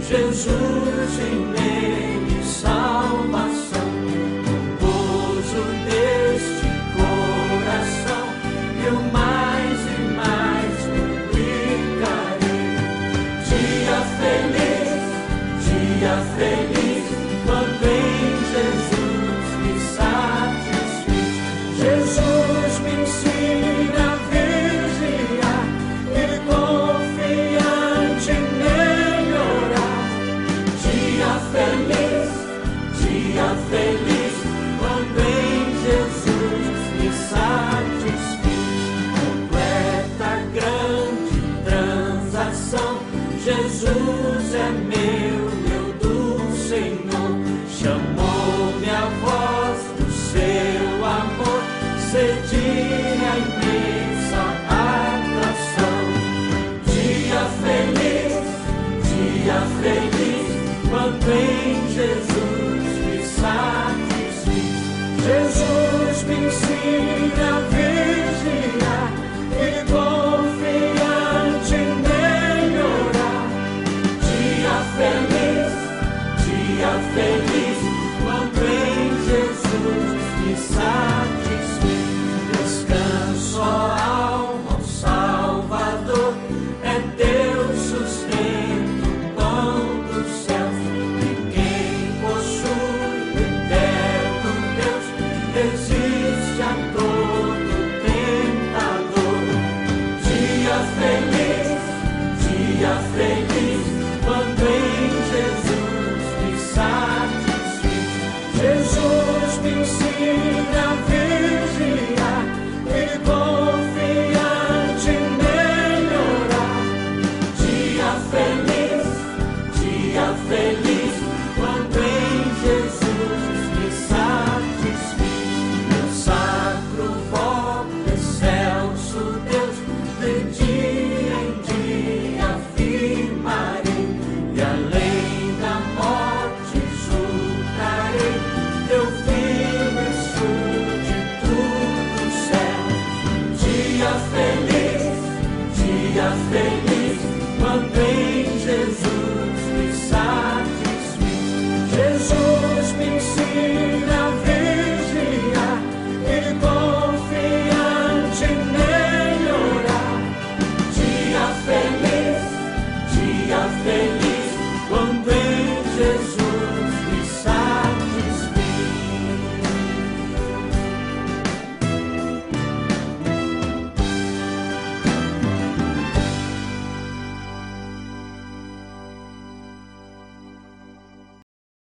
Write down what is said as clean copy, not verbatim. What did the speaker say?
Jesus e nele salvação, gozo deste coração, eu mais e mais publicarei. Dia feliz, quando em Jesus me satisfiz. Jesus me ensina a vigiar e confiante nele orar. Dia feliz, quando em Jesus me satisfiz. Completa grande transação, Jesus é meu, eu do Senhor. Chamou-me a voz do seu amor, cedi a imensa atração. Dia feliz, quando em Jesus me satisfiz. Jesus me ensina a vigiar e confiante nele orar. Dia feliz, quando em Jesus me satisfiz. Descanso, ó alma, ó Salvador, é Deus sustento, pão dos céus, e quem possui o eterno Deus resiste a todo tentador. Dia feliz, quando em Jesus me satisfiz. Jesus me ensina a vigiar e confiante nele orar. Dia feliz,